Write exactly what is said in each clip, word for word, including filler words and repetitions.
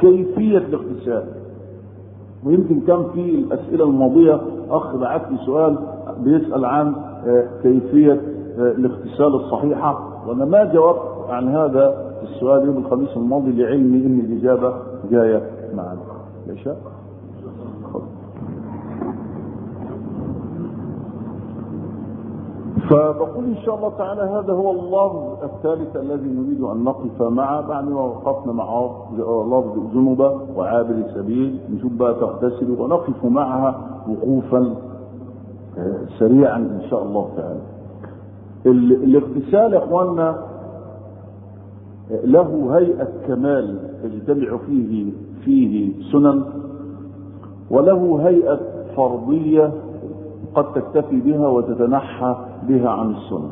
كيفية الاغتسال. ويمكن كان في الأسئلة الماضية أخ بعت لي سؤال بيسأل عن كيفية الاغتسال الصحيحة، وأنا ما جاوبت عن هذا السؤال يوم الخميس الماضي لعلمي إن الإجابة جاية معنا. ليش؟ فبقول إن شاء الله تعالى هذا هو اللفظ الثالث الذي نريد أن نقف معه بعد ما وقفنا مع لفظ جنوبة وعابر سبيل. نشوف بقى تغتسل ونقف معها وقوفا سريعا إن شاء الله تعالى. الاغتسال يا إخواننا له هيئة كمال تجتمع فيه فيه سنن، وله هيئة فرضية قد تكتفي بها وتتنحى بها عن السنة.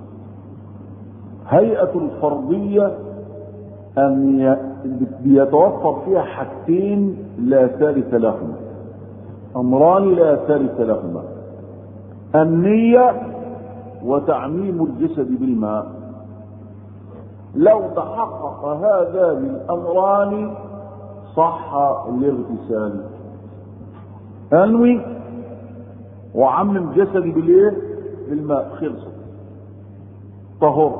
هيئة الفرضية أن يتوفر فيها حاجتين لا ثالث لهما، أمران لا ثالث لهما: النية وتعميم الجسد بالماء. لو تحقق هذان الأمران صح الاغتسال. أنوي وعمم جسدي بالايه؟ بالماء، خلصت طهرت.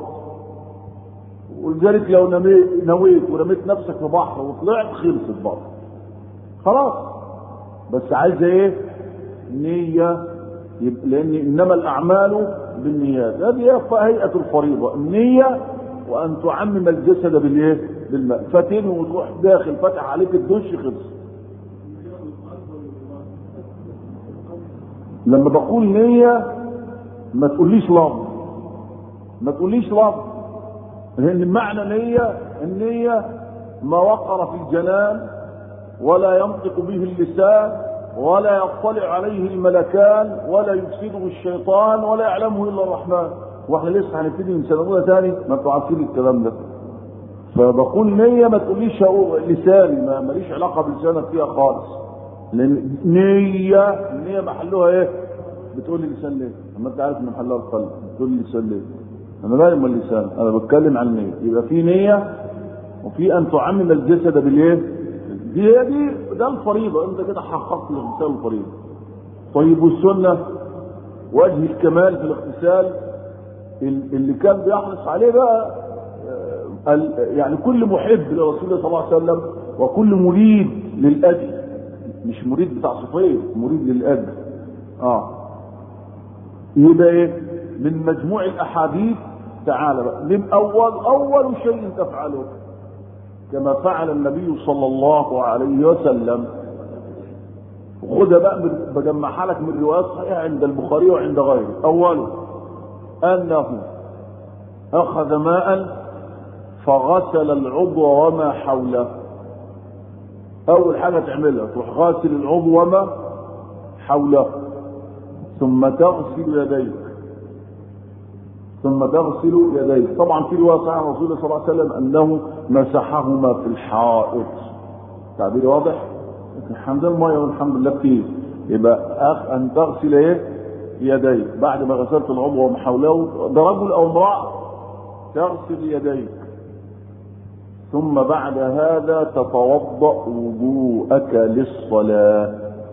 ولذلك لو نويت ورميت نفسك في بحر وطلعت خلصت برضه خلاص. بس عايزه ايه؟ نية، لان انما الاعمال بالنيات. هذه هيئة الفريضة، النية وان تعمم الجسد بالايه؟ بالماء. فتنوي وتروح داخل فتح عليك الدش خلص. لما بقول نية ما تقوليش لفظ، ما تقوليش لفظ، لأن معنى نية النية ما وقر في الجنان ولا ينطق به اللسان ولا يطلع عليه الملكان ولا يفسده الشيطان ولا يعلمه إلا الرحمن. واحنا لسه هنبتدي من سنة أولى تاني ما انتوا عارفين الكلام ده. فبقول نية ما تقوليش لساني، ما ماليش علاقة بلسانك فيها خالص. لان نية النية محلها ايه؟ بتقول لي لسان ليه؟ اما انت عارف ان محلها القلب، بتقول لي لسان ليه؟ انا مالي من اللسان، انا بتكلم عن النية. يبقى في نية وفي ان تعمم الجسد بالايه؟ دي هي دي ده الفريضة، انت كده حققت الاغتسال الفريضة. طيب والسنة وجه الكمال في الاغتسال اللي كان بيحرص عليه بقى يعني كل محب لرسول الله صلى الله عليه وسلم وكل مريد للاجر، مش مريد بتاع صفير، مريد للاجر. اه يبقى ايه؟ من مجموع الاحاديث تعالى بقى من اول اول شيء تفعله كما فعل النبي صلى الله عليه وسلم. وخدها بقى بجمعها لك من روايات صحيحه عند البخاري وعند غيره. اوله انه اخذ ماء فغسل العضو وما حوله. اول حاجه تعملها تروح غاسل العضو وما حوله، ثم تغسل يديك ثم تغسل يديك. طبعا في روايه صحيحه عن رسول الله صلى الله عليه وسلم انه مسحهما في الحائط. تعبير واضح؟ الحمد لله والحمد لله كتير. يبقى اخ ان تغسل ايه؟ يديك بعد ما غسلت العضو وما حوله. ده رجل او امراه تغسل يديك، ثم بعد هذا تتوضأ وضوءك للصلاة.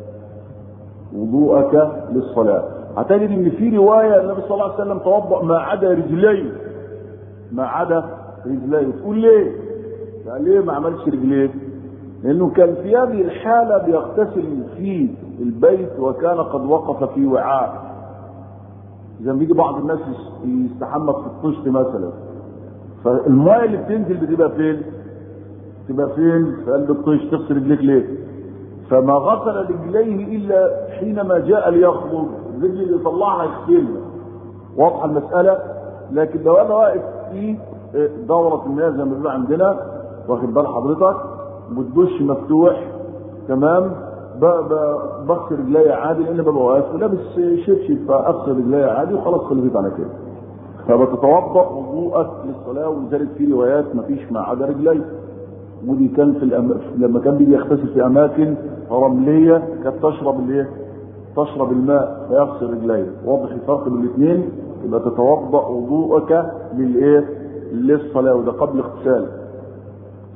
وضوءك للصلاة. هتجد ان في رواية النبي صلى الله عليه وسلم توضأ ما عدا رجليه، ما عدا رجليه. تقول ليه؟ يعني ليه ما عملش رجليه؟ لانه كان في هذه الحالة بيغتسل في البيت وكان قد وقف في وعاء، زي ما بيجي بعض الناس يستحمى في الطشت مثلا، فالماء اللي بتنزل بتبقى فين؟ تبقى فين؟ في قلب الطش. تغسل رجليك ليه؟ فما غسل رجليه الا حينما جاء ليخرج، الرجل اللي يطلعها يغسلها. واضحه المساله؟ لكن لو انا واقف في دوره المياه زي ما بيبقى عندنا، واخد بال حضرتك، والدش مفتوح تمام، بغسل رجلي عادي لان ببقى واقف ولابس شبشب، فاغسل رجلي عادي وخلاص خلصت على كده. فبتتوضأ وضوءك للصلاة. ولذلك في روايات ما فيش ما عدا رجلي. ودي كان في الأم... لما كان بيجي يغتسل في اماكن رمليه كانت تشرب الايه؟ تشرب الماء فيغسل رجليه. واضح الفرق بين الاثنين؟ يبقى تتوضأ وضوءك للايه؟ للصلاة، وده قبل اغتسال.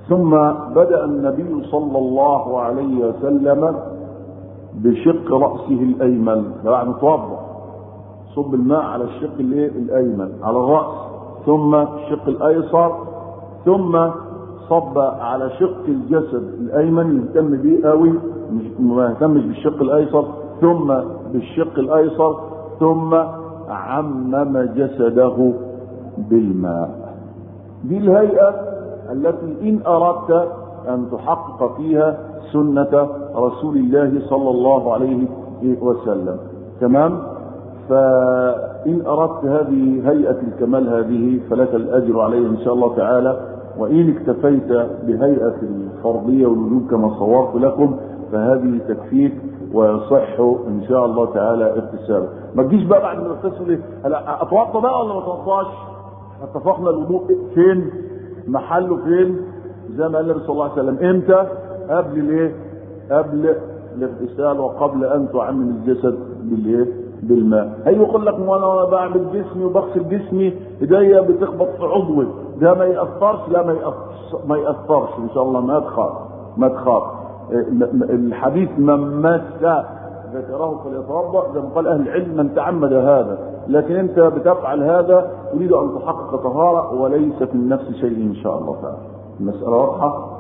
ثم بدأ النبي صلى الله عليه وسلم بشق رأسه الأيمن، يعني توضأ صب الماء على الشق الأيمن على الرأس، ثم الشق الأيسر، ثم صب على شق الجسد الأيمن يهتم به قوي، ما يهتمش بالشق الأيسر، ثم بالشق الأيسر، ثم عمم جسده بالماء. دي الهيئة التي إن أردت أن تحقق فيها سنة رسول الله صلى الله عليه وسلم. تمام؟ فإن أردت هذه هيئة الكمال هذه فلك الأجر عليه إن شاء الله تعالى، وإن اكتفيت بهيئة الفرضية والوجوب كما صورت لكم فهذه تكفيك ويصح إن شاء الله تعالى اغتساله. ما تجيش بقى بعد ما تغتسل أتوضى بقى ولا ما اتوضاش؟ اتفقنا الوضوء فين؟ محله فين؟ زي ما قال النبي صلى الله عليه وسلم. امتى؟ قبل الايه؟ قبل الاغتسال وقبل ان تعمم الجسد بالايه؟ بالماء. هي يقول لك وانا بعمل جسمي وبغسل جسمي ايديا بتخبط في عضوي، ده ما يأثرش؟ لا ما يأثرش، ما يأثرش ان شاء الله، ما تخاف ما تخاف. الحديث من مس ذكره فليتوضا، زي ما قال اهل العلم من تعمد هذا، لكن انت بتفعل هذا تريد ان تحقق طهاره وليس في النفس شيء ان شاء الله تعالى. المساله واضحه.